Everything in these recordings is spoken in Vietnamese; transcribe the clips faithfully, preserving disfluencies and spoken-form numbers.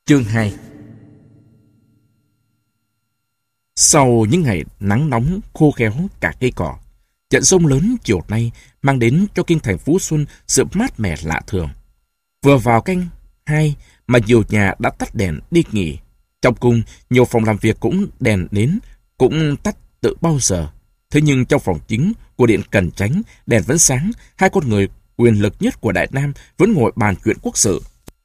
Chương hai. Sau những ngày nắng nóng khô khéo cả cây cỏ, trận giông lớn chiều nay mang đến cho kinh thành Phú Xuân sự mát mẻ lạ thường. Vừa vào canh hai mà nhiều nhà đã tắt đèn đi nghỉ. Trong cung, nhiều phòng làm việc cũng đèn nến, cũng tắt từ bao giờ. Thế nhưng trong phòng chính của điện Cần Chánh, đèn vẫn sáng, hai con người quyền lực nhất của Đại Nam vẫn ngồi bàn chuyện quốc sự.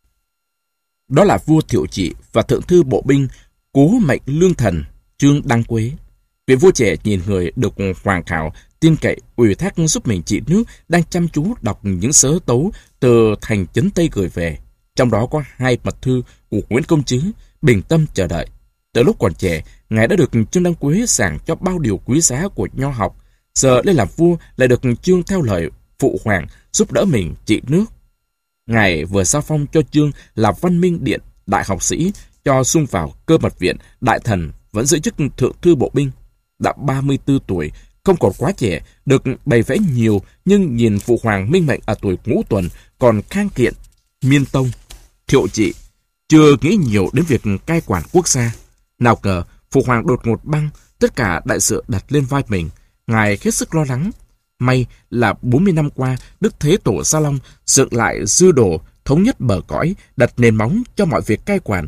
Đó là vua Thiệu Trị và thượng thư bộ binh Cố Mệnh Lương Thần Trương Đăng Quế. Vị vua trẻ nhìn người được Hoàng Khảo tin cậy ủy thác giúp mình trị nước đang chăm chú đọc những sớ tấu từ thành Trấn Tây gửi về. Trong đó có hai mật thư của Nguyễn Công Trứ, bình tâm chờ đợi. Từ lúc còn trẻ, ngài đã được Trương Đăng Quế giảng cho bao điều quý giá của nho học. Giờ lên làm vua lại được Trương theo lời phụ hoàng giúp đỡ mình trị nước. Ngài vừa giao phong cho Trương là Văn Minh Điện đại học sĩ, cho xung vào Cơ Mật Viện đại thần, vẫn giữ chức thượng thư bộ binh. Đã ba mươi tư tuổi, không còn quá trẻ, được bày vẽ nhiều, nhưng nhìn phụ hoàng minh mệnh ở tuổi ngũ tuần còn khang kiện, miên tông. Thiệu Trị chưa nghĩ nhiều đến việc cai quản quốc gia. Nào ngờ phụ hoàng đột ngột băng, tất cả đại sự đặt lên vai mình. Ngài hết sức lo lắng. May là bốn mươi năm qua, Đức Thế Tổ Gia Long dựng lại dư đồ, thống nhất bờ cõi, đặt nền móng cho mọi việc cai quản.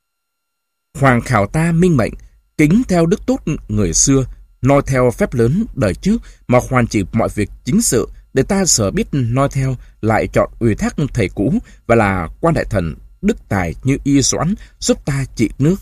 Hoàng Khảo ta minh mệnh, kính theo đức tốt người xưa, noi theo phép lớn đời trước mà hoàn chỉnh mọi việc chính sự, để ta sở biết noi theo, lại chọn ủy thác thầy cũ và là quan đại thần đức tài như Y Doãn giúp ta trị nước.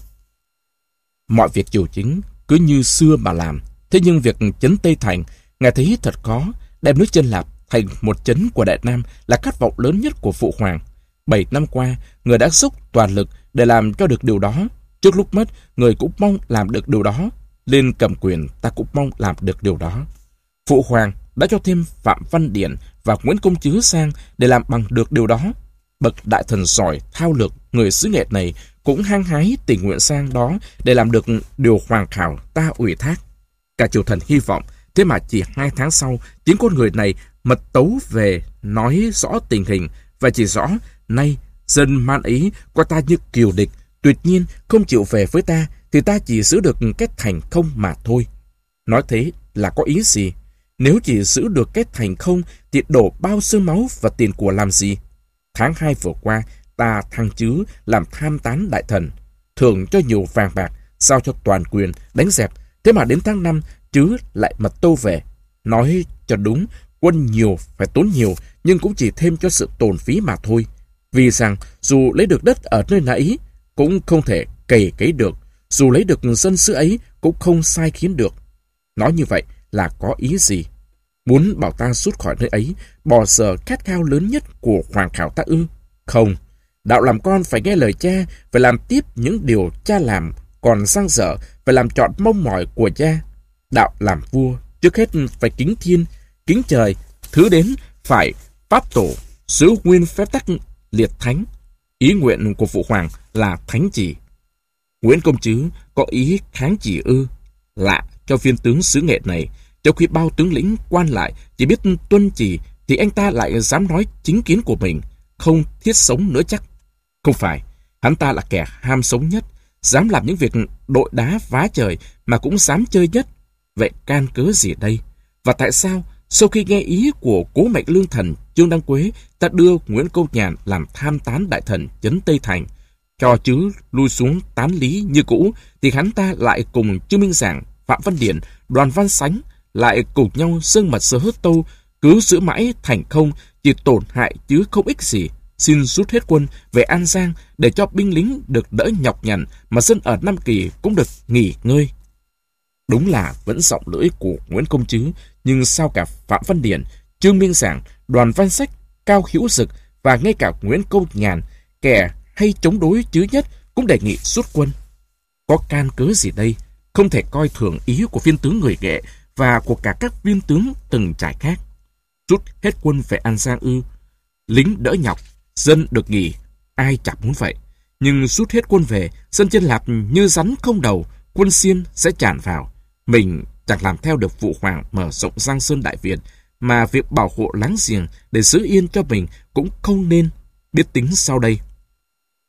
Mọi việc triều chính cứ như xưa mà làm. Thế nhưng việc trấn Tây Thành, ngài thấy thật khó. Đem nước Chân Lạp thành một trấn của Đại Nam là khát vọng lớn nhất của phụ hoàng. Bảy năm qua, người đã dốc toàn lực để làm cho được điều đó. Trước lúc mất, người cũng mong làm được điều đó. Lên cầm quyền, ta cũng mong làm được điều đó. Phụ hoàng đã cho thêm Phạm Văn Điển và Nguyễn Công Trứ sang để làm bằng được điều đó. Bậc đại thần giỏi, thao lược, người xứ nghệ này cũng hăng hái tình nguyện sang đó để làm được điều Hoàng Khảo ta ủy thác. Cả triều thần hy vọng, thế mà chỉ hai tháng sau, chính con người này mật tấu về nói rõ tình hình và chỉ rõ nay dân man ý coi ta như kiều địch, tuyệt nhiên không chịu về với ta thì ta chỉ giữ được cái thành không mà thôi. Nói thế là có ý gì? Nếu chỉ giữ được cái thành không thì đổ bao xương máu và tiền của làm gì? Tháng hai vừa qua, ta thăng Trứ làm tham tán đại thần, thưởng cho nhiều vàng bạc, sao cho toàn quyền đánh dẹp. Thế mà đến tháng năm, Trứ lại mật tâu về. Nói cho đúng, quân nhiều phải tốn nhiều, nhưng cũng chỉ thêm cho sự tổn phí mà thôi. Vì rằng dù lấy được đất ở nơi nãy cũng không thể cày cấy được, dù lấy được dân xứ ấy cũng không sai khiến được. Nói như vậy là có ý gì? Muốn bảo ta rút khỏi nơi ấy, bỏ giờ khát khao lớn nhất của Hoàng Khảo ta ư? Không, đạo làm con phải nghe lời cha, phải làm tiếp những điều cha làm, còn dang dở phải làm trọn mong mỏi của cha. Đạo làm vua trước hết phải kính thiên, kính trời, thứ đến phải pháp tổ, giữ nguyên phép tắc liệt thánh. Ý nguyện của phụ hoàng là thánh chỉ. Nguyễn Công Trứ có ý kháng chỉ ư? Lạ cho viên tướng xứ nghệ này, trong khi bao tướng lĩnh quan lại chỉ biết tuân chỉ thì anh ta lại dám nói chính kiến của mình, không thiết sống nữa chắc. Không phải, hắn ta là kẻ ham sống nhất, dám làm những việc đội đá vá trời mà cũng dám chơi nhất. Vậy can cớ gì đây? Và tại sao sau khi nghe ý của Cố Mệnh Lương Thần Trương Đăng Quế, ta đưa Nguyễn Công Nhàn làm tham tán đại thần trấn Tây Thành, cho Trứ lui xuống tán lý như cũ, thì hắn ta lại cùng Trương Minh Giảng, Phạm Văn Điển, Đoàn Văn Sánh lại cùng nhau dâng mật sớ hớt tâu, cứ giữ mãi thành không, chỉ tổn hại chứ không ích gì. Xin rút hết quân về An Giang để cho binh lính được đỡ nhọc nhằn, mà dân ở Nam Kỳ cũng được nghỉ ngơi. Đúng là vẫn giọng lưỡi của Nguyễn Công Trứ, nhưng sao cả Phạm Văn Điển, Trương Minh Giảng, Đoàn Văn Sách, Cao Hữu Dực và ngay cả Nguyễn Công Nhàn, kẻ hay chống đối Trứ nhất, cũng đề nghị rút quân. Có can cớ gì đây? Không thể coi thường ý của viên tướng người Nghệ và của cả các viên tướng từng trải khác. Rút hết quân về An Giang ư? Lính đỡ nhọc, dân được nghỉ, ai chẳng muốn vậy. Nhưng rút hết quân về, dân Chân Lạp như rắn không đầu, quân Xiên sẽ tràn vào. Mình chẳng làm theo được phụ hoàng mở rộng Giang Sơn Đại Việt, mà việc bảo hộ láng giềng để giữ yên cho mình cũng không nên. Biết tính sau đây.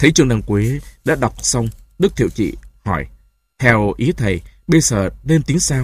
Thấy Trương Đăng Quế đã đọc xong, Đức Thiệu Trị hỏi, theo ý thầy, bây giờ nên tính sao?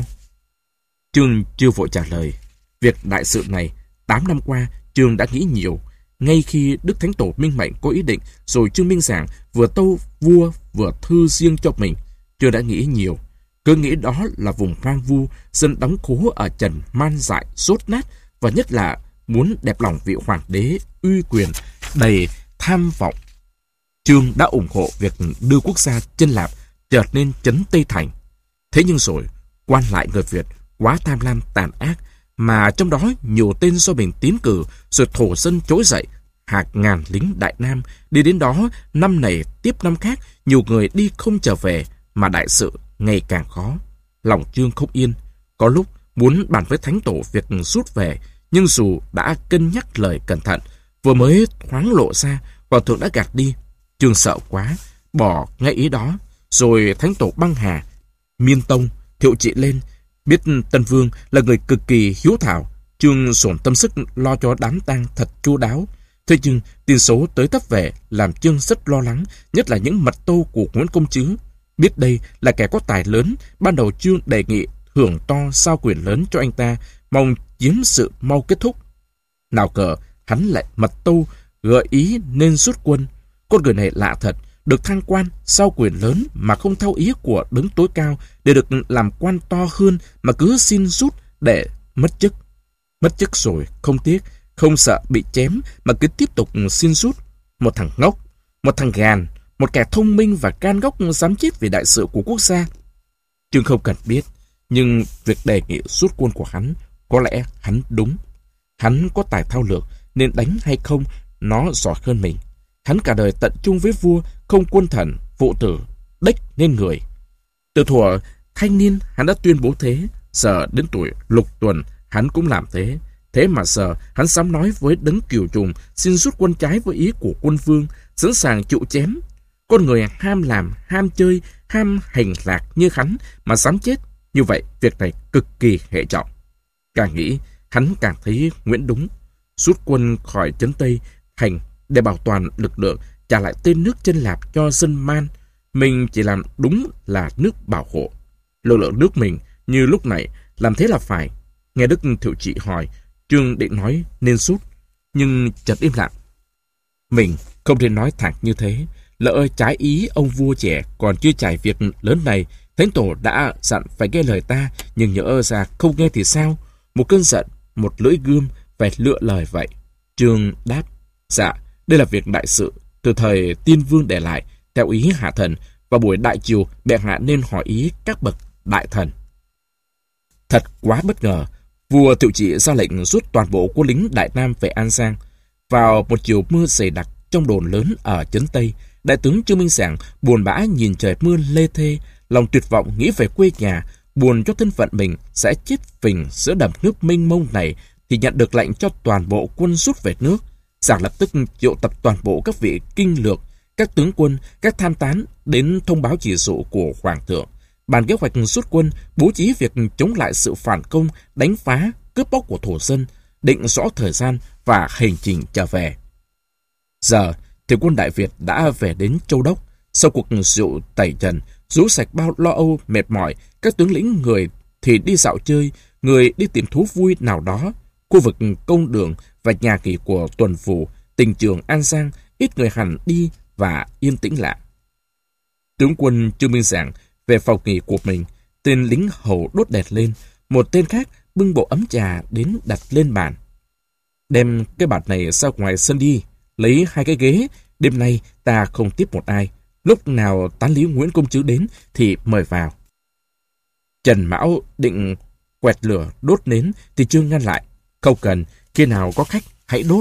Trương chưa vội trả lời. Việc đại sự này, tám năm qua, Trương đã nghĩ nhiều. Ngay khi Đức Thánh Tổ Minh Mệnh có ý định, rồi Trương Minh Giảng vừa tâu vua vừa thư riêng cho mình, Trương đã nghĩ nhiều. Cứ nghĩ đó là vùng hoang vu, dân đóng khố ở trần man dại, rốt nát, và nhất là muốn đẹp lòng vị hoàng đế uy quyền, đầy tham vọng. Trương đã ủng hộ việc đưa quốc gia chân lạp trở nên trấn Tây Thành. Thế nhưng rồi, quan lại người Việt quá tham lam tàn ác, mà trong đó nhiều tên do mình tiến cử, rồi thổ dân trỗi dậy, hàng ngàn lính Đại Nam đi đến đó, năm này tiếp năm khác, nhiều người đi không trở về, mà đại sự ngày càng khó. Lòng Trương không yên, có lúc muốn bàn với Thánh Tổ việc rút về, nhưng dù đã cân nhắc lời cẩn thận, vừa mới thoáng lộ ra, Hoàng thượng đã gạt đi. Trương sợ quá, bỏ ngay ý đó, rồi Thánh Tổ băng hà. Miên Tông, Thiệu Trị lên, biết Tân Vương là người cực kỳ hiếu thảo, Trương dồn tâm sức lo cho đám tang thật chu đáo. Thế nhưng tin xấu tới tấp về làm Trương rất lo lắng, nhất là những mật tâu của Nguyễn Công Trứ. Biết đây là kẻ có tài lớn, ban đầu Trương đề nghị thưởng to sao quyền lớn cho anh ta, mong chiếm sự mau kết thúc. Nào ngờ hắn lại mật tâu gợi ý nên rút quân. Con người này lạ thật, được thăng quan, sao quyền lớn mà không theo ý của đấng tối cao, để được làm quan to hơn mà cứ xin rút để mất chức. Mất chức rồi không tiếc, không sợ bị chém mà cứ tiếp tục xin rút. Một thằng ngốc, một thằng gàn, một kẻ thông minh và gan góc dám chết vì đại sự của quốc gia. Trương không cần biết, nhưng việc đề nghị rút quân của hắn, có lẽ hắn đúng. Hắn có tài thao lược, nên đánh hay không, nó giỏi hơn mình. Hắn cả đời tận chung với vua, không quân thần, phụ tử, đếch nên người. Từ thuở thanh niên hắn đã tuyên bố thế, giờ đến tuổi lục tuần hắn cũng làm thế. Thế mà giờ hắn dám nói với đấng Kiều Trùng xin rút quân trái với ý của quân vương, sẵn sàng chịu chém. Con người ham làm, ham chơi, ham hành lạc như hắn mà dám chết, như vậy việc này cực kỳ hệ trọng. Càng nghĩ, hắn càng thấy Nguyễn đúng. Rút quân khỏi trấn Tây Thành để bảo toàn lực lượng, trả lại tên nước chân lạp cho dân man. Mình chỉ làm đúng là nước bảo hộ lực lượng nước mình, như lúc này làm thế là phải. Nghe Đức Thiệu Trị hỏi, Trương định nói nên rút, nhưng chợt im lặng. Mình không thể nói thẳng như thế, lỡ trái ý ông vua trẻ còn chưa trải việc lớn này. Thánh Tổ đã dặn phải nghe lời ta, nhưng nhỡ ra không nghe thì sao? Một cơn giận, một lưỡi gươm phải lựa lời vậy. Trương đáp, dạ, đây là việc đại sự, từ thời Tiên Vương để lại, theo ý hạ thần, và buổi đại triều bệ hạ nên hỏi ý các bậc đại thần. Thật quá bất ngờ, vua Thiệu Trị ra lệnh rút toàn bộ quân lính Đại Nam về An Giang. Vào một chiều mưa dày đặc trong đồn lớn ở trấn Tây, đại tướng Trương Minh Giảng buồn bã nhìn trời mưa lê thê, lòng tuyệt vọng nghĩ về quê nhà, buồn cho thân phận mình sẽ chết phình giữa đầm nước mênh mông này, thì nhận được lệnh cho toàn bộ quân rút về nước. Giảng lập tức triệu tập toàn bộ các vị kinh lược, các tướng quân, các tham tán đến thông báo chỉ dụ của Hoàng thượng, bàn kế hoạch rút quân, bố trí việc chống lại sự phản công, đánh phá, cướp bóc của thổ dân, định rõ thời gian và hành trình trở về. Giờ thì quân Đại Việt đã về đến Châu Đốc. Sau cuộc rượu tẩy trần, rũ sạch bao lo âu mệt mỏi, các tướng lĩnh người thì đi dạo chơi, người đi tìm thú vui nào đó. Khu vực công đường và nhà nghỉ của tuần phủ, tỉnh trường An Giang ít người hẳn đi và yên tĩnh lạ. Tướng quân Trương Minh Giảng về phòng nghỉ của mình, tên lính hầu đốt đèn lên, một tên khác bưng bộ ấm trà đến đặt lên bàn. Đem cái bàn này ra ngoài sân đi, lấy hai cái ghế, đêm nay ta không tiếp một ai, lúc nào tán lý Nguyễn Công Trứ đến thì mời vào. Trần Mão định quẹt lửa đốt nến thì Trương ngăn lại, không cần, khi nào có khách hãy đốt.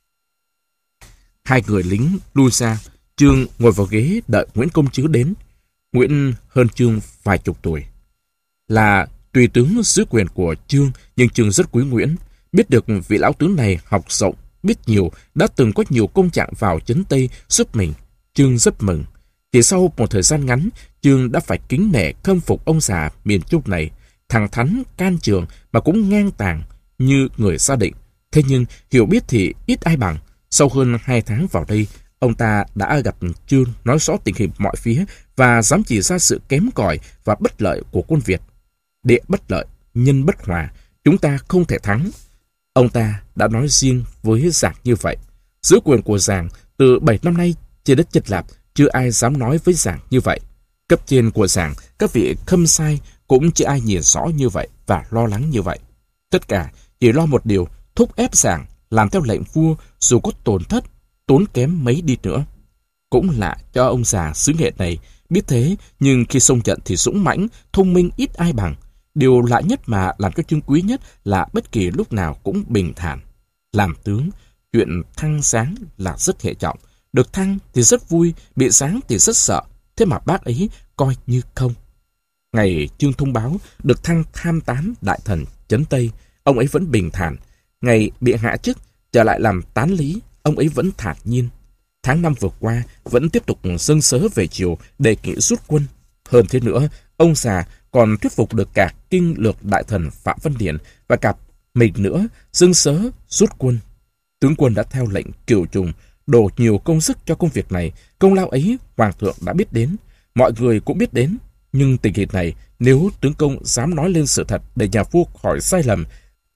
Hai người lính lui ra, Trương ngồi vào ghế đợi Nguyễn Công Trứ đến. Nguyễn hơn Trương vài chục tuổi, là tùy tướng dưới quyền của Trương, nhưng Trương rất quý Nguyễn. Biết được vị lão tướng này học rộng, biết nhiều, đã từng có nhiều công trạng vào trấn Tây giúp mình, Trương rất mừng. Thì sau một thời gian ngắn, Trương đã phải kính nể khâm phục ông già miền Trung này, thẳng thắn can trường mà cũng ngang tàng như người gia định. Thế nhưng hiểu biết thì ít ai bằng. Sau hơn hai tháng vào đây, Ông ta đã gặp Trương nói rõ tình hình mọi phía và dám chỉ ra sự kém cỏi và bất lợi của quân Việt. Địa bất lợi, nhân bất hòa, chúng ta không thể thắng. Ông ta đã nói riêng với Giảng như vậy. Giữ quyền của Giảng từ bảy năm nay trên đất Chân Lạp, chưa ai dám nói với Giảng như vậy. Cấp trên của Giảng, các vị khâm sai cũng chưa ai nhìn rõ như vậy và lo lắng như vậy. Tất cả chỉ lo một điều, thúc ép Giảng làm theo lệnh vua dù có tổn thất, tốn kém mấy đi nữa. Cũng lạ cho ông già xứ Nghệ này biết thế, nhưng khi xông trận thì dũng mãnh, thông minh ít ai bằng. Điều lạ nhất mà làm cho Trương quý nhất là bất kỳ lúc nào cũng bình thản. Làm tướng, chuyện thăng giáng là rất hệ trọng. Được thăng thì rất vui, bị giáng thì rất sợ. Thế mà bác ấy coi như không. Ngày Trương thông báo được thăng tham tán đại thần Trấn Tây, ông ấy vẫn bình thản. Ngày bị hạ chức, trở lại làm tán lý, ông ấy vẫn thản nhiên. Tháng năm vừa qua, vẫn tiếp tục dâng sớ về triều đề nghị rút quân. Hơn thế nữa, ông già còn thuyết phục được cả kinh lược đại thần Phạm Văn Điển và cả mình nữa dâng sớ rút quân. Tướng quân đã theo lệnh Kiều Trùng, đổ nhiều công sức cho công việc này. Công lao ấy Hoàng thượng đã biết đến, mọi người cũng biết đến. Nhưng tình hình này, nếu tướng công dám nói lên sự thật để nhà vua khỏi sai lầm,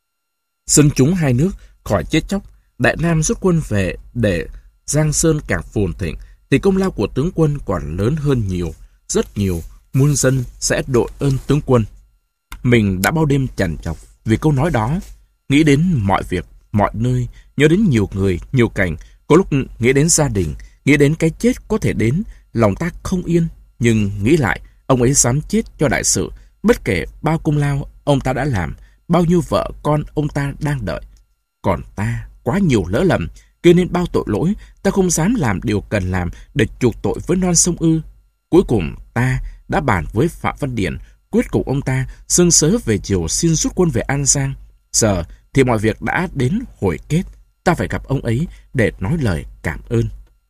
dân chúng hai nước khỏi chết chóc, Đại Nam rút quân về để Giang Sơn càng phồn thịnh, thì công lao của tướng quân còn lớn hơn nhiều, rất nhiều. Muôn dân sẽ đội ơn tướng quân. Mình đã bao đêm chằn chọc vì câu nói đó, nghĩ đến mọi việc, mọi nơi, nhớ đến nhiều người, nhiều cảnh, có lúc nghĩ đến gia đình, nghĩ đến cái chết có thể đến, lòng ta không yên. Nhưng nghĩ lại, ông ấy dám chết cho đại sự, bất kể bao công lao ông ta đã làm, bao nhiêu vợ con ông ta đang đợi. Còn ta quá nhiều lỡ lầm, gây nên bao tội lỗi, ta không dám làm điều cần làm để chuộc tội với non sông ư. Cuối cùng ta đã bàn với Phạm Văn Điển, quyết cùng ông ta dâng sớ về chiều xin rút quân về An Giang. Giờ thì mọi việc đã đến hồi kết, ta phải gặp ông ấy để nói lời cảm ơn.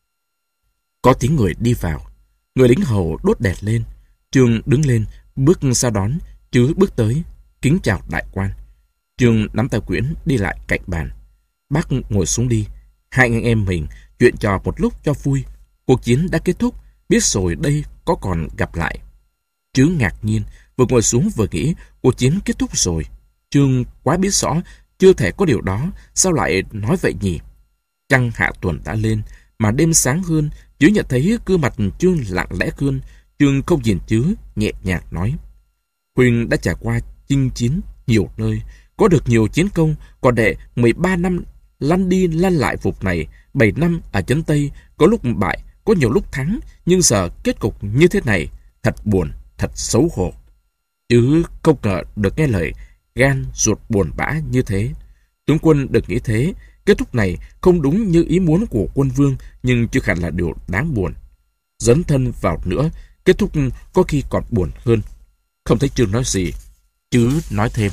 Có tiếng người đi vào, người lính hầu đốt đèn lên. Trương đứng lên, bước ra đón, chứ bước tới, kính chào đại quan. Trương nắm tay quyển đi lại cạnh bàn. Bác ngồi xuống đi, hai anh em mình chuyện trò một lúc cho vui. Cuộc chiến đã kết thúc, biết rồi đây có còn gặp lại. Trương ngạc nhiên, vừa ngồi xuống vừa nghĩ cuộc chiến kết thúc rồi. Trương quá biết rõ, chưa thể có điều đó, sao lại nói vậy nhỉ? Trăng hạ tuần đã lên, mà đêm sáng hơn, chứ nhận thấy gương mặt Trương lặng lẽ hơn. Trương không nhìn chứ, nhẹ nhàng nói. Huynh đã trải qua chinh chiến nhiều nơi, có được nhiều chiến công, còn đệ mười ba năm lăn đi lăn lại vùng này, bảy năm ở Trấn Tây, có lúc bại, có nhiều lúc thắng, nhưng giờ kết cục như thế này, thật buồn, thật xấu hổ. Chứ không ngờ được nghe lời gan ruột buồn bã như thế. Tướng quân đừng nghĩ thế, kết thúc này không đúng như ý muốn của quân vương, nhưng chưa hẳn là điều đáng buồn. Dấn thân vào nữa, kết thúc có khi còn buồn hơn. Không thấy Trương nói gì, chứ nói thêm.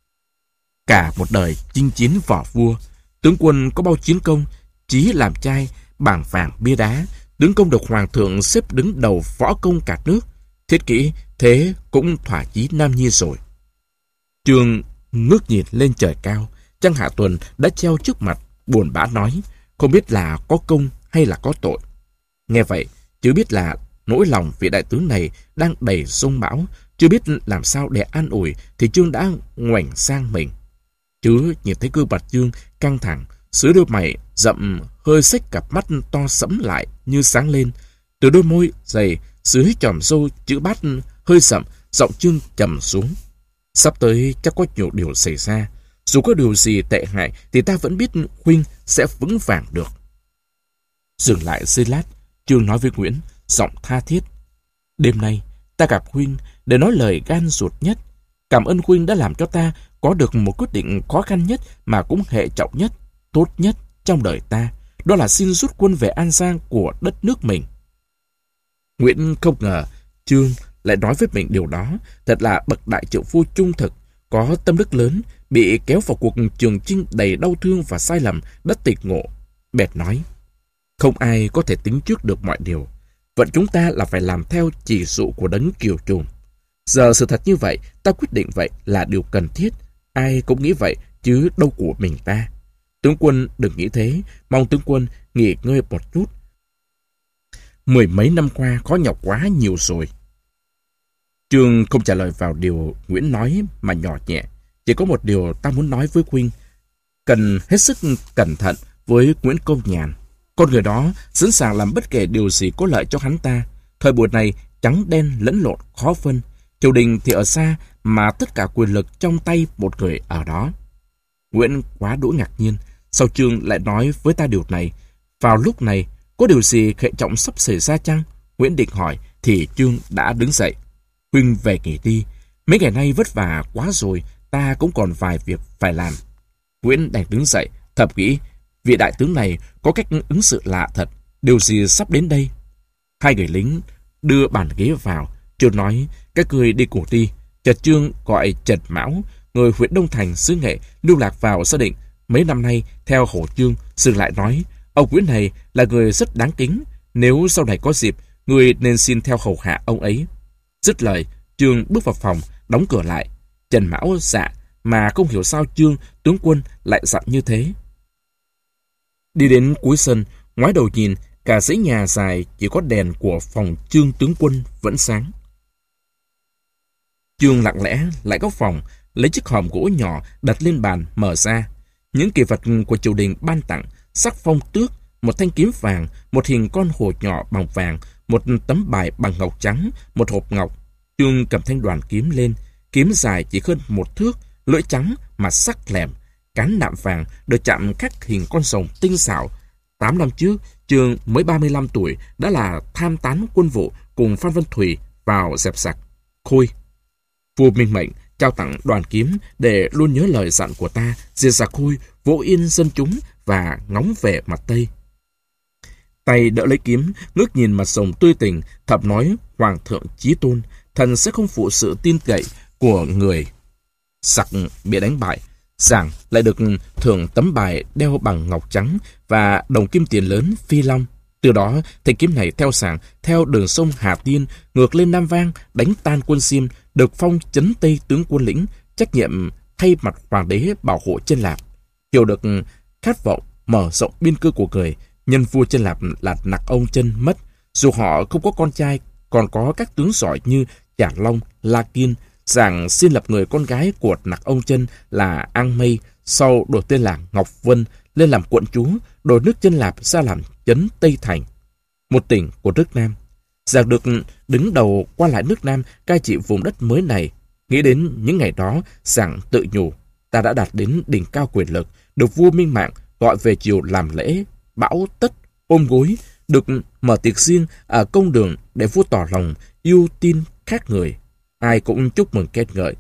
Cả một đời chinh chiến võ vua, tướng quân có bao chiến công, chí làm trai, bảng vàng bia đá, tướng công được hoàng thượng xếp đứng đầu võ công cả nước. Thiết kỹ, thế cũng thỏa chí nam nhi rồi. Trương ngước nhìn lên trời cao, trăng hạ tuần đã treo trước mặt, buồn bã nói, không biết là có công hay là có tội. Nghe vậy, chứ biết là nỗi lòng vị đại tướng này đang đầy sông bão, chưa biết làm sao để an ủi, thì Trương đã ngoảnh sang mình. Chứ nhìn thấy gương mặt Trương căng thẳng, dưới đôi mày rậm hơi xếch, cặp mắt to sẫm lại như sáng lên. Từ đôi môi dày dưới chòm râu chữ bát hơi sậm, giọng Trương trầm xuống. Sắp tới chắc có nhiều điều xảy ra. Dù có điều gì tệ hại thì ta vẫn biết huynh sẽ vững vàng được. Dừng lại giây lát, Trương nói với Nguyễn, giọng tha thiết. Đêm nay ta gặp huynh để nói lời gan ruột nhất. Cảm ơn huynh đã làm cho ta có được một quyết định khó khăn nhất mà cũng hệ trọng nhất, tốt nhất trong đời ta. Đó là xin rút quân về An Giang của đất nước mình. Nguyễn không ngờ Trương lại nói với mình điều đó. Thật là bậc đại triệu phu trung thực, có tâm đức lớn, bị kéo vào cuộc trường chinh đầy đau thương và sai lầm, đã tịch ngộ. Bèn nói, không ai có thể tính trước được mọi điều. Vận chúng ta là phải làm theo chỉ dụ của đấng Kiều Trùng. Giờ sự thật như vậy, ta quyết định vậy là điều cần thiết. Ai cũng nghĩ vậy, chứ đâu của mình ta. Tướng quân đừng nghĩ thế, mong tướng quân nghỉ ngơi một chút. Mười mấy năm qua khó nhọc quá nhiều rồi. Trương không trả lời vào điều Nguyễn nói mà nhỏ nhẹ. Chỉ có một điều ta muốn nói với Quynh. Cần hết sức cẩn thận với Nguyễn Công Nhàn. Con người đó sẵn sàng làm bất kể điều gì có lợi cho hắn ta. Thời buổi này trắng đen lẫn lộn khó phân. Triều đình thì ở xa mà tất cả quyền lực trong tay một người ở đó. Nguyễn quá đỗi ngạc nhiên. Sao Trương lại nói với ta điều này? Vào lúc này, có điều gì hệ trọng sắp xảy ra chăng? Nguyễn định hỏi thì Trương đã đứng dậy. Huynh về nghỉ đi. Mấy ngày nay vất vả quá rồi, ta cũng còn vài việc phải làm. Nguyễn đành đứng dậy, thầm nghĩ, vị đại tướng này có cách ứng xử lạ thật. Điều gì sắp đến đây? Hai người lính đưa bàn ghế vào. Trương nói, các người đi cùng đi. Chợt Trương gọi Trần Mão, người huyện Đông Thành xứ Nghệ, lưu lạc vào gia định. Mấy năm nay, theo Hổ Trương, dừng lại nói, ông Nguyễn này là người rất đáng kính. Nếu sau này có dịp, người nên xin theo hầu hạ ông ấy. Dứt lời, Trương bước vào phòng, đóng cửa lại. Trần Mão dạ, mà không hiểu sao Trương tướng quân lại dặn như thế. Đi đến cuối sân, ngoái đầu nhìn, cả dãy nhà dài chỉ có đèn của phòng Trương tướng quân vẫn sáng. Trương lặng lẽ lại góc phòng, lấy chiếc hòm gỗ nhỏ đặt lên bàn mở ra. Những kỳ vật của triều đình ban tặng, sắc phong tước, một thanh kiếm vàng, một hình con hổ nhỏ bằng vàng, một tấm bài bằng ngọc trắng, một hộp ngọc. Trương cầm thanh đoàn kiếm lên, kiếm dài chỉ hơn một thước, lưỡi trắng mà sắc lẹm, cán nạm vàng được chạm khắc hình con rồng tinh xảo. Tám năm trước, Trương mới ba mươi lăm tuổi đã là tham tán quân vụ cùng Phan Văn Thủy vào dẹp giặc Khôi. Vua Minh mệnh trao tặng đoàn kiếm để luôn nhớ lời dặn của ta, diệt giặc Khôi, vỗ yên dân chúng và ngóng về mặt Tây. Tay đỡ lấy kiếm, ngước nhìn mặt rồng tươi tỉnh, thầm nói, Hoàng thượng chí tôn, thần sẽ không phụ sự tin cậy của người giặc bị đánh bại. Giảng lại được thưởng tấm bài đeo bằng ngọc trắng và đồng kim tiền lớn phi long. Từ đó, thanh kiếm này theo Giảng, theo đường sông Hà Tiên, ngược lên Nam Vang, đánh tan quân Xiêm, được phong trấn Tây tướng quân lĩnh, trách nhiệm thay mặt hoàng đế bảo hộ Chân Lạp. Hiểu được khát vọng mở rộng biên cương của người, nhân vua Chân Lạp là Nặc Ông Chân mất. Dù họ không có con trai, còn có các tướng giỏi như Chả Long, La Kiên. Giảng xin lập người con gái của Nặc Ông Chân là An Mây, sau đổi tên là Ngọc Vân, lên làm quận chúa, đổi nước Chân Lạp ra làm trấn Tây Thành, một tỉnh của nước Nam. Giảng được đứng đầu qua lại nước Nam, cai trị vùng đất mới này. Nghĩ đến những ngày đó, Giảng tự nhủ, ta đã đạt đến đỉnh cao quyền lực, được vua Minh Mạng gọi về triều làm lễ, bão tất, ôm gối, được mở tiệc riêng ở công đường để vua tỏ lòng yêu tin khác người. Ai cũng chúc mừng khen ngợi.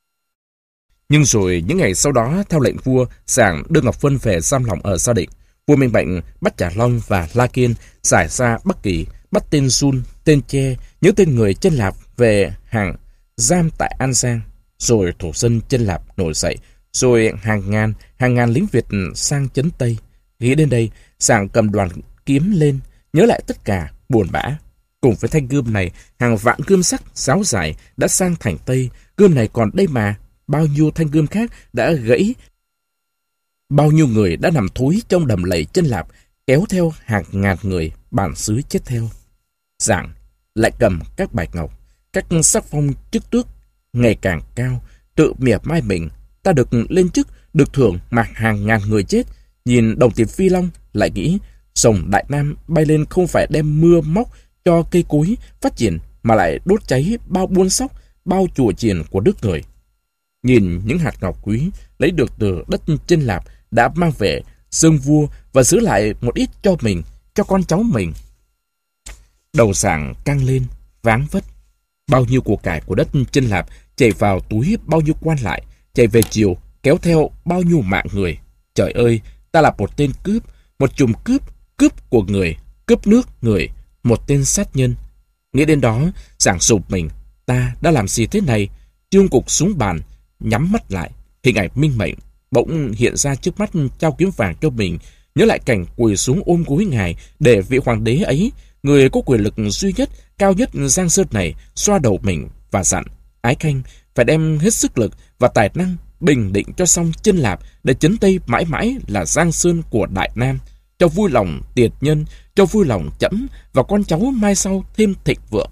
Nhưng rồi những ngày sau đó, theo lệnh vua, Giảng đưa Ngọc Vân về giam lỏng ở Gia Định. Vua Minh Bệnh bắt Chả Long và La Kiên giải ra Bắc Kỳ, bắt tên Sun, tên Che, những tên người Chân Lạp về hàng giam tại An Giang. Rồi thổ dân Chân Lạp nổi dậy, rồi hàng ngàn, hàng ngàn lính Việt sang trấn Tây. Nghĩ đến đây, Giảng cầm đoàn kiếm lên, nhớ lại tất cả, buồn bã. Cùng với thanh gươm này, hàng vạn gươm sắc giáo giải đã sang thành Tây. Gươm này còn đây mà, bao nhiêu thanh gươm khác đã gãy. Bao nhiêu người đã nằm thối trong đầm lầy Chân Lạp, kéo theo hàng ngàn người bản xứ chết theo. Giảng lại cầm các bạch ngọc, các sắc phong chức tước ngày càng cao, tự mỉa mai mình. Ta được lên chức, được thưởng mà hàng ngàn người chết. Nhìn đồng tiền phi long, lại nghĩ rồng Đại Nam bay lên không phải đem mưa móc cho cây cối phát triển, mà lại đốt cháy bao buôn sóc, bao chùa chiền của nước người. Nhìn những hạt ngọc quý lấy được từ đất Chân Lạp đã mang về dâng vua và giữ lại một ít cho mình, cho con cháu mình. Đầu Giảng căng lên, váng vất. Bao nhiêu của cải của đất Chân Lạp chảy vào túi bao nhiêu quan lại, chạy về chiều kéo theo bao nhiêu mạng người. Trời ơi, ta là một tên cướp, một chùm cướp, cướp của người, cướp nước người, một tên sát nhân. Nghĩ đến đó, Giảng sụp mình. Ta đã làm gì thế này? Trương cục xuống bàn, nhắm mắt lại. Hình ảnh Minh Mệnh bỗng hiện ra trước mắt, trao kiếm vàng cho mình. Nhớ lại cảnh quỳ xuống ôm gối ngài để vị hoàng đế ấy, người có quyền lực duy nhất, cao nhất Giang Sơn này, xoa đầu mình và dặn: Ái Khanh phải đem hết sức lực và tài năng bình định cho xong Chân Lạp, để trấn Tây mãi mãi là Giang Sơn của Đại Nam. Trong cho vui lòng tiệt nhân, cho vui lòng trẫm và con cháu mai sau thêm thịnh vượng.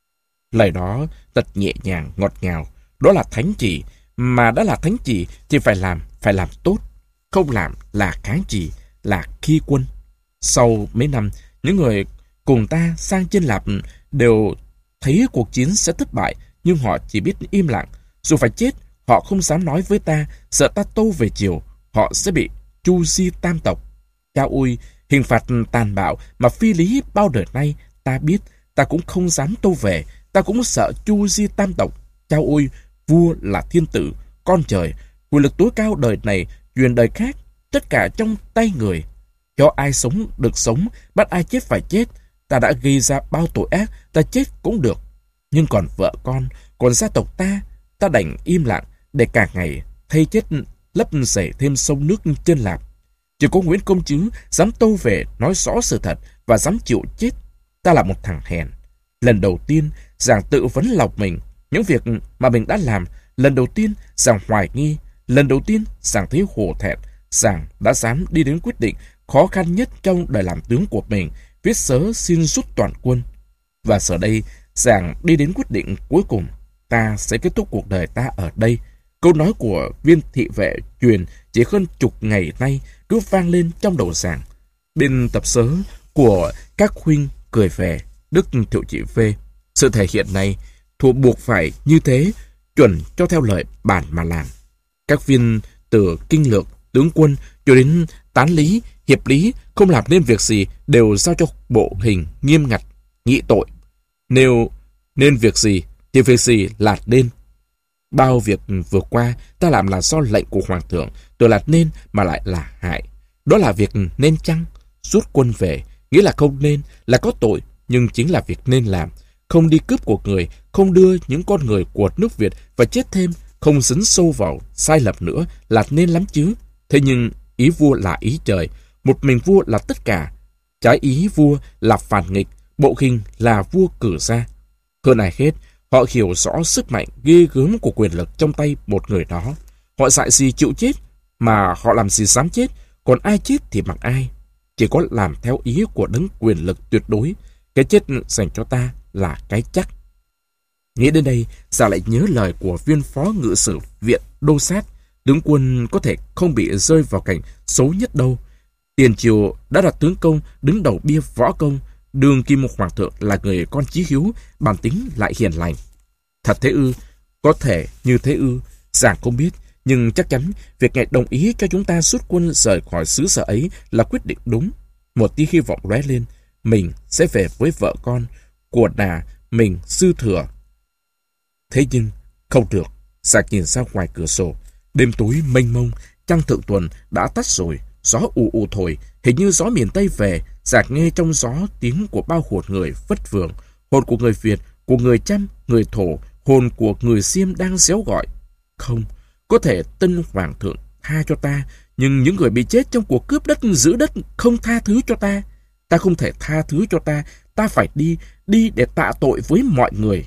Lời đó thật nhẹ nhàng, ngọt ngào. Đó là thánh chỉ, mà đã là thánh chỉ thì phải làm, phải làm tốt. Không làm là kháng chỉ, là khi quân. Sau mấy năm, những người cùng ta sang Chân Lạp đều thấy cuộc chiến sẽ thất bại, nhưng họ chỉ biết im lặng. Dù phải chết, họ không dám nói với ta, sợ ta tâu về chiều, họ sẽ bị chu di tam tộc. Cha ôi, hình phạt tàn bạo mà phi lý bao đời nay, ta biết, ta cũng không dám tâu về, ta cũng sợ chu di tam tộc. Cha ôi, vua là thiên tử, con trời, quyền lực tối cao đời này, truyền đời khác, tất cả trong tay người. Cho ai sống được sống, bắt ai chết phải chết. Ta đã gây ra bao tội ác, ta chết cũng được. Nhưng còn vợ con, còn gia tộc ta, ta đành im lặng để cả ngày thay chết lấp dày thêm sông nước Chân Lạp. Chỉ có Nguyễn Công Trứ dám tâu về nói rõ sự thật và dám chịu chết. Ta là một thằng hèn. Lần đầu tiên, Giàng tự vấn lòng mình, những việc mà mình đã làm. Lần đầu tiên, Giàng hoài nghi. Lần đầu tiên, Giàng thấy hổ thẹn. Giàng đã dám đi đến quyết định khó khăn nhất trong đời làm tướng của mình, viết sớ xin rút toàn quân. Và giờ đây, Giàng đi đến quyết định cuối cùng. Ta sẽ kết thúc cuộc đời ta ở đây. Câu nói của viên thị vệ truyền chỉ hơn chục ngày nay cứ vang lên trong đầu Giàng. Bên tập sớ của các huynh cười về, Đức Thiệu Trị phê. Sự thể hiện này thuộc buộc phải như thế, chuẩn cho theo lời bản mà làm. Các viên từ kinh lược, tướng quân cho đến tán lý, hiệp lý không làm nên việc gì đều giao cho bộ hình nghiêm ngặt, nghị tội. Nếu nên việc gì thì việc gì là nên. Bao việc vừa qua ta làm là do lệnh của Hoàng thượng, từ là nên mà lại là hại. Đó là việc nên chăng? Rút quân về, nghĩa là không nên, là có tội, nhưng chính là việc nên làm. Không đi cướp của người, không đưa những con người của nước Việt và chết thêm, không dấn sâu vào sai lầm nữa là nên lắm chứ. Thế nhưng ý vua là ý trời, một mình vua là tất cả. Trái ý vua là phản nghịch, bộ hình là vua cử ra. Hơn ai hết, họ hiểu rõ sức mạnh ghê gớm của quyền lực trong tay một người đó. Họ dạy gì chịu chết, mà họ làm gì dám chết, còn ai chết thì mặc ai. Chỉ có làm theo ý của đấng quyền lực tuyệt đối, cái chết dành cho ta là cái chắc. Nghĩ đến đây, Giàng lại nhớ lời của viên phó ngự sử viện Đô Sát. Tướng quân có thể không bị rơi vào cảnh xấu nhất đâu. Tiền triều đã đặt tướng công đứng đầu bia võ công. Đương kim một hoàng thượng là người con chí hiếu, bản tính lại hiền lành. Thật thế ư? Có thể như thế ư? Giàng không biết, nhưng chắc chắn việc ngài đồng ý cho chúng ta rút quân rời khỏi xứ sở ấy là quyết định đúng. Một tia hy vọng lóe lên, mình sẽ về với vợ con, của nà mình dư thừa. Thế nhưng không được. Giàng nhìn ra ngoài cửa sổ. Đêm tối mênh mông, trăng thượng tuần đã tắt rồi, gió ù ù thổi, hình như gió miền Tây về. Giàng nghe trong gió tiếng của bao hồn người vất vưởng, hồn của người Việt, của người Chăm, người Thổ, hồn của người Xiêm đang réo gọi. Không, có thể tân hoàng thượng tha cho ta, nhưng những người bị chết trong cuộc cướp đất giữ đất không tha thứ cho ta. Ta không thể tha thứ cho ta, ta phải đi, đi để tạ tội với mọi người.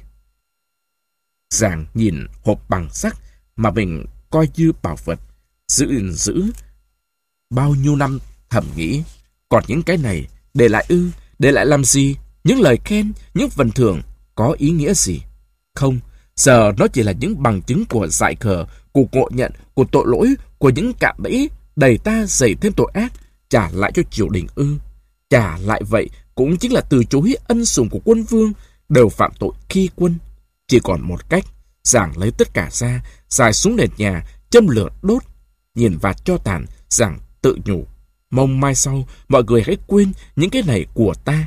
Giàng nhìn hộp bằng sắt mà mình coi như bảo vật, giữ giữ bao nhiêu năm, thầm nghĩ, còn những cái này để lại ư? Để lại làm gì? Những lời khen, những phần thưởng có ý nghĩa gì? Không, giờ nó chỉ là những bằng chứng của dại khờ, của ngộ nhận, của tội lỗi, của những cạm bẫy đẩy ta dày thêm tội ác, trả lại cho triều đình ư? Trả lại vậy cũng chính là từ chối ân sủng của quân vương, đều phạm tội khi quân. Chỉ còn một cách. Giàng lấy tất cả ra, xài xuống nền nhà, châm lửa đốt. Nhìn vạt cho tàn, Giàng tự nhủ, mong mai sau mọi người hãy quên những cái này của ta.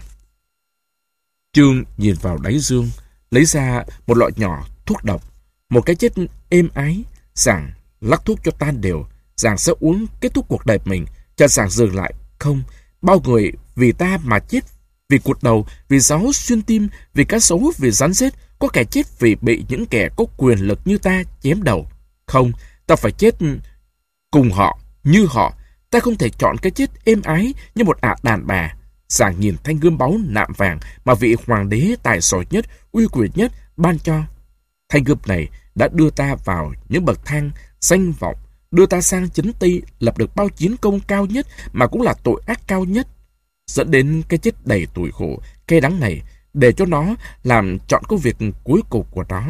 Trương nhìn vào đáy giường, lấy ra một lọ nhỏ thuốc độc, một cái chết êm ái. Giàng lắc thuốc cho tan đều. Giàng sẽ uống kết thúc cuộc đời mình. Cho Giàng dừng lại. Không, bao người vì ta mà chết, vì cụt đầu, vì giáo xuyên tim, vì cá sấu, vì rắn rết. Có kẻ chết vì bị những kẻ có quyền lực như ta chém đầu. Không, ta phải chết cùng họ, như họ. Ta không thể chọn cái chết êm ái như một ả đàn bà. Giàng nhìn thanh gươm báu nạm vàng mà vị hoàng đế tài giỏi nhất, uy quyền nhất ban cho. Thanh gươm này đã đưa ta vào những bậc thang danh vọng, đưa ta sang chấn Tây, lập được bao chiến công cao nhất mà cũng là tội ác cao nhất, dẫn đến cái chết đầy tủi khổ, cay đắng này, để cho nó làm chọn công việc cuối cùng của nó.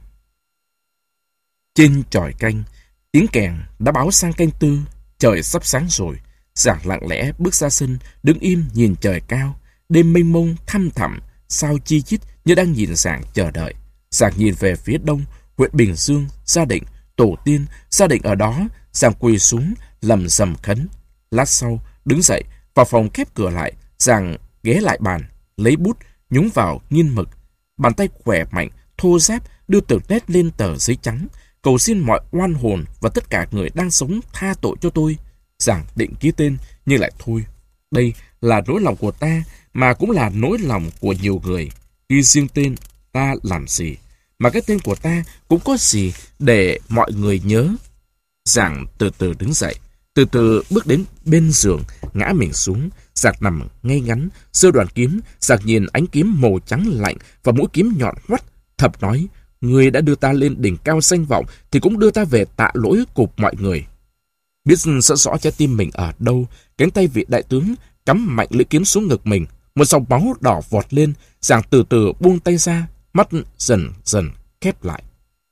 Trên chòi canh, tiếng kèn đã báo sang canh tư, trời sắp sáng rồi. Giảng lặng lẽ bước ra sân, đứng im nhìn trời cao, đêm mênh mông thăm thẳm, sao chi chít như đang nhìn Giảng chờ đợi. Giảng nhìn về phía đông, huyện Bình Dương, Gia Định, tổ tiên, Gia Định ở đó. Giảng quỳ xuống, lầm rầm khấn. Lát sau, đứng dậy, vào phòng khép cửa lại. Giảng ghé lại bàn, lấy bút, nhúng vào nghiên mực. Bàn tay khỏe mạnh, thô ráp, đưa từng nét lên tờ giấy trắng, cầu xin mọi oan hồn và tất cả người đang sống tha tội cho tôi. Giảng định ký tên, nhưng lại thôi. Đây là nỗi lòng của ta, mà cũng là nỗi lòng của nhiều người. Ghi riêng tên, ta làm gì? Mà cái tên của ta cũng có gì để mọi người nhớ? Giảng từ từ đứng dậy, từ từ bước đến bên giường, ngã mình xuống. Giảng nằm ngay ngắn, giơ đoàn kiếm. Giảng nhìn ánh kiếm màu trắng lạnh và mũi kiếm nhọn hoắt, thầm nói: Người đã đưa ta lên đỉnh cao danh vọng thì cũng đưa ta về tạ lỗi cùng mọi người. Biết sợ rõ trái tim mình ở đâu, cánh tay vị đại tướng cắm mạnh lưỡi kiếm xuống ngực mình. Một dòng máu đỏ vọt lên. Giảng từ từ buông tay ra, mắt dần dần khép lại.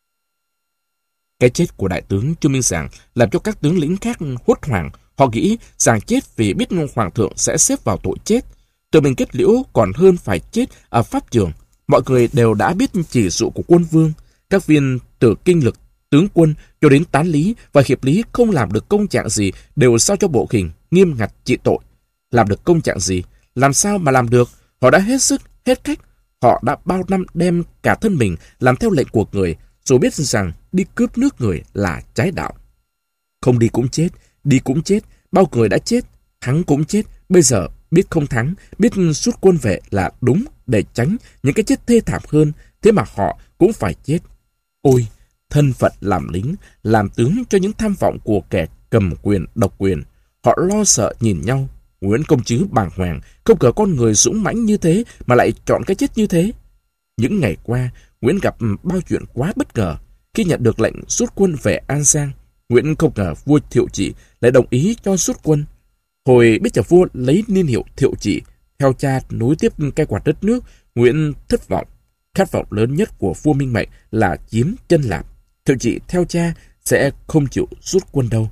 Cái chết của đại tướng Trương Minh Giảng làm cho các tướng lĩnh khác hốt hoảng. Họ nghĩ Giảng chết vì biết hoàng thượng sẽ xếp vào tội chết. Tự mình kết liễu còn hơn phải chết ở pháp trường. Mọi người đều đã biết chỉ dụ của quân vương. Các viên từ kinh lực, tướng quân cho đến tán lý và hiệp lý không làm được công trạng gì đều sao cho bộ hình nghiêm ngặt trị tội. Làm được công trạng gì? Làm sao mà làm được? Họ đã hết sức, hết cách. Họ đã bao năm đem cả thân mình làm theo lệnh của người, rồi biết rằng đi cướp nước người là trái đạo. Không đi cũng chết, đi cũng chết, bao người đã chết, thắng cũng chết. Bây giờ biết không thắng, biết rút quân về là đúng để tránh những cái chết thê thảm hơn, thế mà họ cũng phải chết. Ôi, thân phận làm lính, làm tướng cho những tham vọng của kẻ cầm quyền, độc quyền. Họ lo sợ nhìn nhau. Nguyễn Công Trứ bàng hoàng, không ngờ con người dũng mãnh như thế mà lại chọn cái chết như thế. Những ngày qua, Nguyễn gặp bao chuyện quá bất ngờ. Khi nhận được lệnh rút quân về An Giang, Nguyễn không ngờ vua Thiệu Trị lại đồng ý cho rút quân. Hồi biết cha vua lấy niên hiệu Thiệu Trị, theo cha nối tiếp cai quản đất nước, Nguyễn thất vọng. Khát vọng lớn nhất của vua Minh Mệnh là chiếm Chân Lạp. Thiệu Trị theo cha sẽ không chịu rút quân đâu.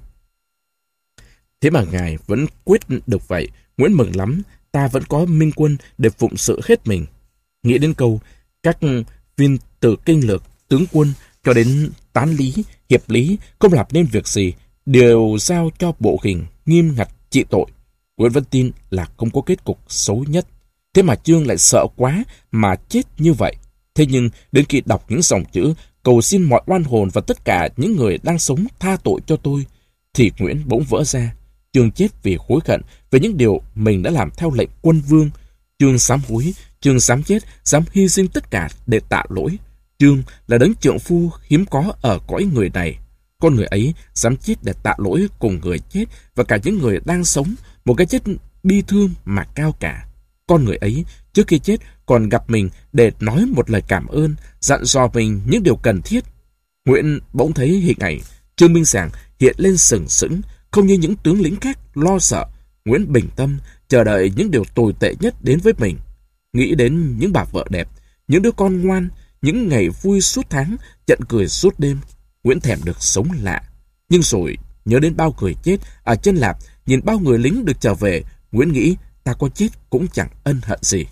Thế mà ngài vẫn quyết được vậy. Nguyễn mừng lắm, ta vẫn có minh quân để phụng sự hết mình. Nghĩ đến câu các viên từ kinh lược, tướng quân cho đến tán lý, hiệp lý không làm nên việc gì, đều giao cho bộ hình nghiêm ngặt trị tội. Nguyễn vẫn tin là không có kết cục xấu nhất. Thế mà Chương lại sợ quá mà chết như vậy. Thế nhưng đến khi đọc những dòng chữ cầu xin mọi oan hồn và tất cả những người đang sống tha tội cho tôi, thì Nguyễn bỗng vỡ ra. Chương chết vì hối hận về những điều mình đã làm theo lệnh quân vương. Chương sám hối, Chương dám chết, dám hy sinh tất cả để tạ lỗi. Chương là đấng trượng phu hiếm có ở cõi người này. Con người ấy dám chết để tạ lỗi cùng người chết và cả những người đang sống, một cái chết bi thương mà cao cả. Con người ấy trước khi chết còn gặp mình để nói một lời cảm ơn, dặn dò mình những điều cần thiết. Nguyễn bỗng thấy hình ảnh Trương Minh Giảng hiện lên sừng sững, không như những tướng lĩnh khác lo sợ. Nguyễn bình tâm, chờ đợi những điều tồi tệ nhất đến với mình. Nghĩ đến những bà vợ đẹp, những đứa con ngoan, những ngày vui suốt tháng, trận cười suốt đêm. Nguyễn thèm được sống lạ. Nhưng rồi nhớ đến bao người chết ở Chân Lạp, nhìn bao người lính được trở về, Nguyễn nghĩ ta có chết cũng chẳng ân hận gì.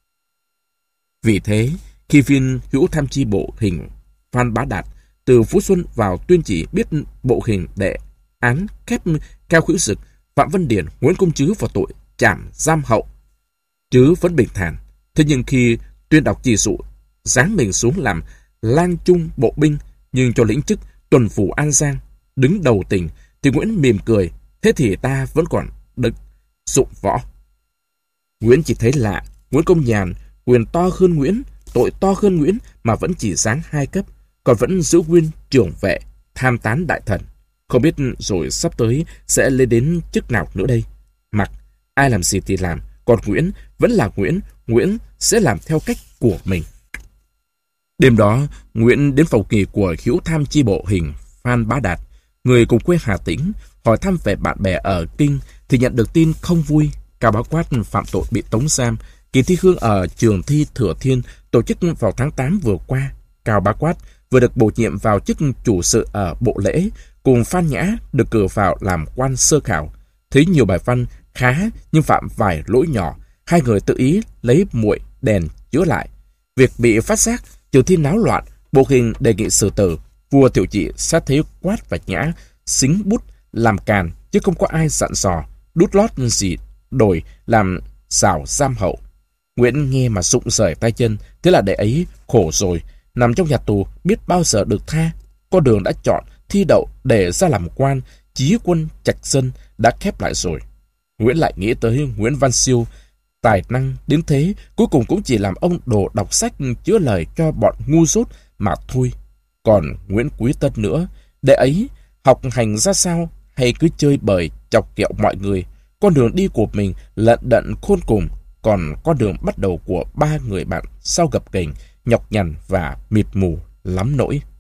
Vì thế, khi viên hữu tham chi bộ hình Phan Bá Đạt từ Phú Xuân vào tuyên chỉ biết bộ hình đệ án khép Cao Khữu Dực, Phạm Văn Điển, Nguyễn Công Trứ vào tội trảm giam hậu, Trứ vẫn bình thản. Thế nhưng khi tuyên đọc chỉ dụ giáng mình xuống làm lang trung bộ binh, nhưng cho lĩnh chức tuần phủ An Giang, đứng đầu tỉnh, thì Nguyễn mỉm cười. Thế thì ta vẫn còn được dụng võ. Nguyễn chỉ thấy lạ. Nguyễn Công Nhàn quyền to hơn Nguyễn, tội to hơn Nguyễn mà vẫn chỉ giáng hai cấp, còn vẫn giữ nguyên trưởng vệ, tham tán đại thần. Không biết rồi sắp tới sẽ lên đến chức nào nữa đây. Mặc ai làm gì thì làm, còn Nguyễn vẫn là Nguyễn. Nguyễn sẽ làm theo cách của mình. Đêm đó, Nguyễn đến phòng nghỉ của hữu tham chi bộ hình Phan Bá Đạt. Người cùng quê Hà Tĩnh hỏi thăm về bạn bè ở Kinh thì nhận được tin không vui. Cao Bá Quát phạm tội bị tống giam. Kỳ thi hương ở trường thi Thừa Thiên tổ chức vào tháng tám vừa qua. Cao Bá Quát vừa được bổ nhiệm vào chức chủ sự ở Bộ Lễ, cùng Phan Nhã được cử vào làm quan sơ khảo. Thấy nhiều bài văn khá nhưng phạm vài lỗi nhỏ, hai người tự ý lấy muội đèn chữa lại. Việc bị phát giác, trường thi náo loạn, bộ hình đề nghị xử tử. Vua Thiệu Trị xét thấy Quát và Nhã xính bút làm càn, chứ không có ai dặn dò đút lót gì đổi làm xảo giam hậu. Nguyễn nghe mà rụng rời tay chân, thế là đệ ấy khổ rồi, nằm trong nhà tù biết bao giờ được tha. Con đường đã chọn thi đậu để ra làm quan, chí quân trạch dân đã khép lại rồi. Nguyễn lại nghĩ tới Nguyễn Văn Siêu, tài năng đến thế, cuối cùng cũng chỉ làm ông đồ đọc sách chữa lời cho bọn ngu dốt mà thôi. Còn Nguyễn Quý Tân nữa, đệ ấy học hành ra sao hay cứ chơi bời chọc ghẹo mọi người. Con đường đi của mình lận đận khôn cùng, còn con đường bắt đầu của ba người bạn sau gập ghềnh, nhọc nhằn và mịt mù lắm nỗi.